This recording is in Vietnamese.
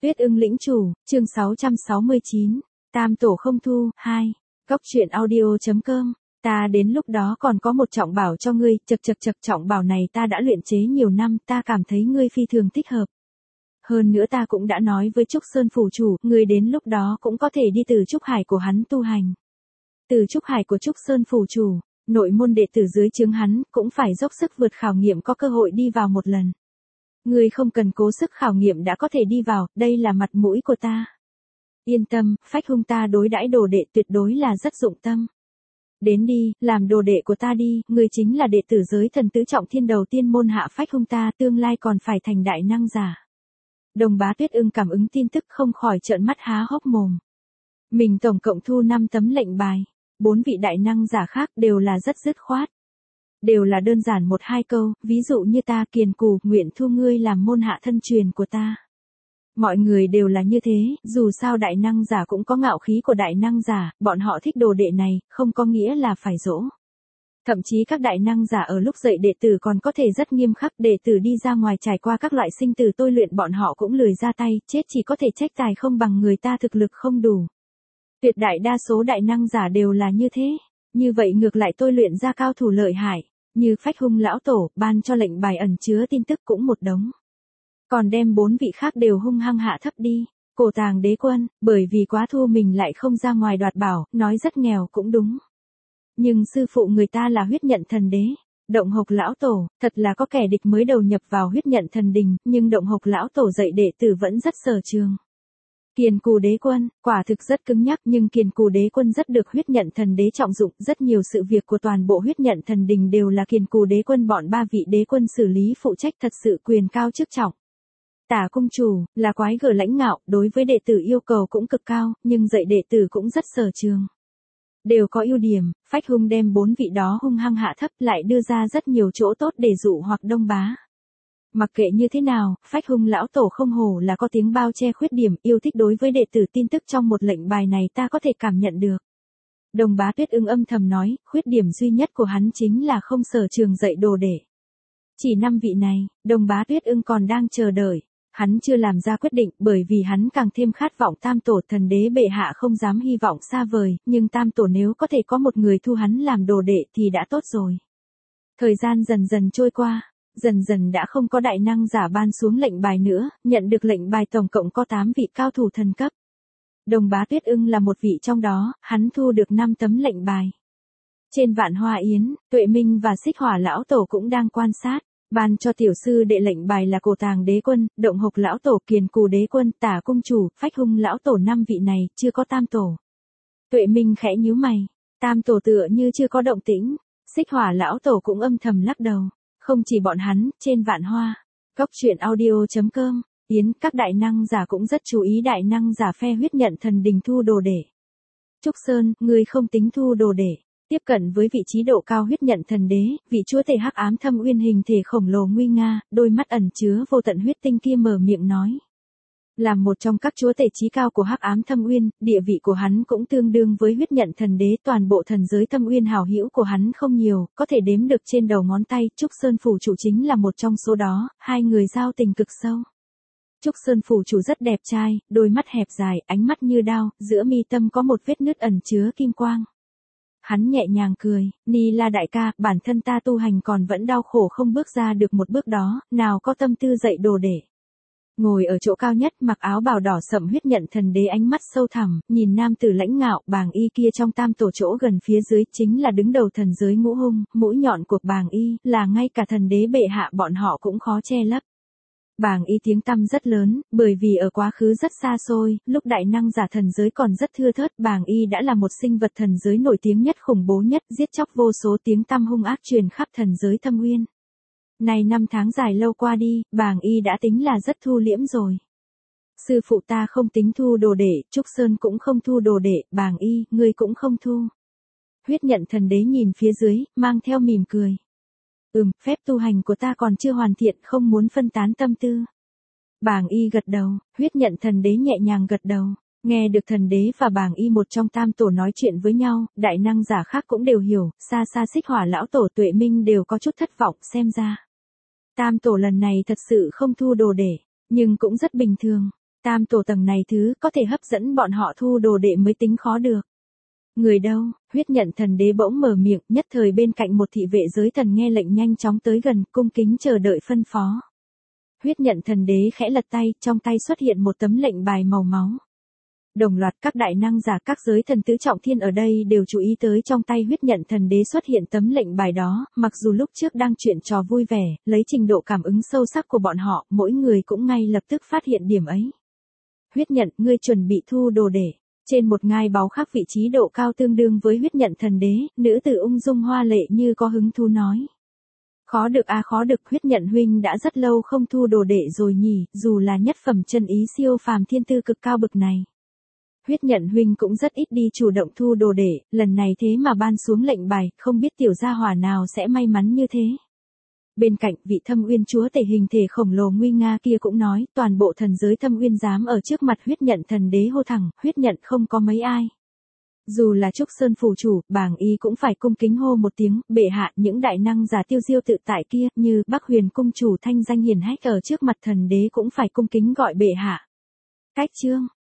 Tuyết ưng lĩnh chủ, chương 669, Tam tổ không thu, 2. Góc truyện audio.com. Ta đến lúc đó còn có một trọng bảo cho ngươi, chật trọng bảo này ta đã luyện chế nhiều năm, ta cảm thấy ngươi phi thường thích hợp. Hơn nữa ta cũng đã nói với Trúc Sơn phủ chủ, ngươi đến lúc đó cũng có thể đi từ trúc hải của hắn tu hành. Từ trúc hải của Trúc Sơn phủ chủ, nội môn đệ tử dưới trướng hắn, cũng phải dốc sức vượt khảo nghiệm có cơ hội đi vào một lần. Ngươi không cần cố sức khảo nghiệm đã có thể đi vào, đây là mặt mũi của ta. Yên tâm, Phách Hung ta đối đãi đồ đệ tuyệt đối là rất dụng tâm. Đến đi, làm đồ đệ của ta đi, ngươi chính là đệ tử giới thần tứ trọng thiên đầu tiên môn hạ Phách Hung ta, tương lai còn phải thành đại năng giả. Đồng Bá Tuyết ưng cảm ứng tin tức không khỏi trợn mắt há hốc mồm. Mình tổng cộng thu 5 tấm lệnh bài, 4 vị đại năng giả khác đều là rất dứt khoát. Đều là đơn giản 1-2 câu, ví dụ như ta Kiền Cù nguyện thu ngươi làm môn hạ thân truyền của ta. Mọi người đều là như thế, dù sao đại năng giả cũng có ngạo khí của đại năng giả, bọn họ thích đồ đệ này, không có nghĩa là phải dỗ. Thậm chí các đại năng giả ở lúc dạy đệ tử còn có thể rất nghiêm khắc, đệ tử đi ra ngoài trải qua các loại sinh tử tôi luyện bọn họ cũng lười ra tay, chết chỉ có thể trách tài không bằng người ta thực lực không đủ. Tuyệt đại đa số đại năng giả đều là như thế, như vậy ngược lại tôi luyện ra cao thủ lợi hại, như Phách Hung lão tổ, ban cho lệnh bài ẩn chứa tin tức cũng một đống. Còn đem 4 vị khác đều hung hăng hạ thấp đi. Cổ Tàng Đế Quân, bởi vì quá thua mình lại không ra ngoài đoạt bảo, nói rất nghèo cũng đúng. Nhưng sư phụ người ta là Huyết Nhận Thần Đế, Động Hộc lão tổ, thật là có kẻ địch mới đầu nhập vào Huyết Nhận Thần Đình, nhưng Động Hộc lão tổ dạy đệ tử vẫn rất sở trường. Kiền Cù Đế Quân, quả thực rất cứng nhắc, nhưng Kiền Cù Đế Quân rất được Huyết Nhận Thần Đế trọng dụng, rất nhiều sự việc của toàn bộ Huyết Nhận Thần Đình đều là Kiền Cù Đế Quân bọn 3 vị đế quân xử lý phụ trách, thật sự quyền cao chức trọng. Tả cung chủ, là quái gở lãnh ngạo, đối với đệ tử yêu cầu cũng cực cao, nhưng dạy đệ tử cũng rất sở trường. Đều có ưu điểm, Phách Hung đem 4 vị đó hung hăng hạ thấp lại đưa ra rất nhiều chỗ tốt để dụ hoặc đông bá. Mặc kệ như thế nào, Phách Hung lão tổ không hổ là có tiếng bao che khuyết điểm, yêu thích đối với đệ tử tin tức trong một lệnh bài này ta có thể cảm nhận được. Đồng Bá Tuyết ưng âm thầm nói, khuyết điểm duy nhất của hắn chính là không sở trường dạy đồ đệ. Chỉ 5 vị này, Đồng Bá Tuyết ưng còn đang chờ đợi. Hắn chưa làm ra quyết định bởi vì hắn càng thêm khát vọng Tam tổ thần đế bệ hạ không dám hy vọng xa vời, nhưng Tam tổ nếu có thể có một người thu hắn làm đồ đệ thì đã tốt rồi. Thời gian dần dần trôi qua, dần dần đã không có đại năng giả ban xuống lệnh bài nữa, nhận được lệnh bài tổng cộng có 8 vị cao thủ thần cấp. Đồng Bá Tuyết ưng là một vị trong đó, hắn thu được 5 tấm lệnh bài. Trên Vạn Hoa Yến, Tuệ Minh và Xích Hỏa lão tổ cũng đang quan sát. Ban cho tiểu sư đệ lệnh bài là Cổ Tàng Đế Quân, Động Hộc lão tổ, Kiền Cù Đế Quân, Tả cung chủ, Phách Hung lão tổ, 5 vị này, chưa có Tam tổ. Tuệ Minh khẽ nhíu mày, Tam tổ tựa như chưa có động tĩnh. Xích Hỏa lão tổ cũng âm thầm lắc đầu. Không chỉ bọn hắn, trên Vạn Hoa, Góc truyện audio.com, Yến, các đại năng giả cũng rất chú ý đại năng giả phe Huyết Nhận Thần Đình thu đồ đệ. Trúc Sơn, ngươi không tính thu đồ đệ. Tiếp cận với vị trí độ cao Huyết Nhận Thần Đế, vị chúa tể Hắc Ám Thâm Uyên hình thể khổng lồ nguy nga, đôi mắt ẩn chứa vô tận huyết tinh kia mở miệng nói. Làm một trong các chúa tể chí cao của Hắc Ám Thâm Uyên, địa vị của hắn cũng tương đương với Huyết Nhận Thần Đế, toàn bộ thần giới Thâm Uyên hảo hữu của hắn không nhiều, có thể đếm được trên đầu ngón tay, Trúc Sơn phủ chủ chính là một trong số đó, hai người giao tình cực sâu. Trúc Sơn phủ chủ rất đẹp trai, đôi mắt hẹp dài, ánh mắt như đao, giữa mi tâm có một vết nứt ẩn chứa kim quang. Hắn nhẹ nhàng cười, Ni La đại ca, bản thân ta tu hành còn vẫn đau khổ không bước ra được một bước đó, nào có tâm tư dạy đồ để. Ngồi ở chỗ cao nhất, mặc áo bào đỏ sậm Huyết Nhận Thần Đế ánh mắt sâu thẳm, nhìn nam tử lãnh ngạo, Bàng Y kia trong Tam tổ chỗ gần phía dưới chính là đứng đầu thần giới Ngũ Hung, mũi nhọn của Bàng Y, là ngay cả thần đế bệ hạ bọn họ cũng khó che lấp. Bàng Y tiếng tăm rất lớn, bởi vì ở quá khứ rất xa xôi, lúc đại năng giả thần giới còn rất thưa thớt, Bàng Y đã là một sinh vật thần giới nổi tiếng nhất, khủng bố nhất, giết chóc vô số, tiếng tăm hung ác truyền khắp thần giới Thâm Uyên. Này 5 tháng dài lâu qua đi, Bàng Y đã tính là rất thu liễm rồi. Sư phụ ta không tính thu đồ đệ, Trúc Sơn cũng không thu đồ đệ, Bàng Y, ngươi cũng không thu. Huyết Nhận Thần Đế nhìn phía dưới, mang theo mỉm cười. Phép tu hành của ta còn chưa hoàn thiện, không muốn phân tán tâm tư. Bàng Y gật đầu, Huyết Nhận Thần Đế nhẹ nhàng gật đầu. Nghe được thần đế và Bàng Y một trong Tam tổ nói chuyện với nhau, đại năng giả khác cũng đều hiểu, xa xa Xích Hỏa lão tổ, Tuệ Minh đều có chút thất vọng, xem ra Tam tổ lần này thật sự không thu đồ đệ, nhưng cũng rất bình thường. Tam tổ tầng này thứ có thể hấp dẫn bọn họ thu đồ đệ mới tính khó được. Người đâu? Huyết nhận thần đế bỗng mở miệng, nhất thời bên cạnh một thị vệ giới thần nghe lệnh nhanh chóng tới gần, cung kính chờ đợi phân phó. Huyết nhận thần đế khẽ lật tay, trong tay xuất hiện một tấm lệnh bài màu máu. Đồng loạt các đại năng giả các giới thần tứ trọng thiên ở đây đều chú ý tới trong tay huyết nhận thần đế xuất hiện tấm lệnh bài đó, mặc dù lúc trước đang chuyện trò vui vẻ, lấy trình độ cảm ứng sâu sắc của bọn họ, mỗi người cũng ngay lập tức phát hiện điểm ấy. Huyết nhận, ngươi chuẩn bị thu đồ đệ. Trên một ngai báu khắc vị trí độ cao tương đương với huyết nhận thần đế, nữ tử ung dung hoa lệ như có hứng thú nói. Khó được à, khó được, huyết nhận huynh đã rất lâu không thu đồ đệ rồi nhỉ, dù là nhất phẩm chân ý siêu phàm thiên tư cực cao bực này. Huyết nhận huynh cũng rất ít đi chủ động thu đồ đệ, lần này thế mà ban xuống lệnh bài, không biết tiểu gia hỏa nào sẽ may mắn như thế. Bên cạnh, vị Thâm Uyên chúa tể hình thể khổng lồ nguy nga kia cũng nói, toàn bộ thần giới Thâm Uyên dám ở trước mặt huyết nhận thần đế hô thẳng, huyết nhận không có mấy ai. Dù là Trúc Sơn phủ chủ, bàng y cũng phải cung kính hô một tiếng, bệ hạ, những đại năng giả tiêu diêu tự tại kia, như Bắc Huyền cung chủ thanh danh hiển hách ở trước mặt thần đế cũng phải cung kính gọi bệ hạ. Cách chương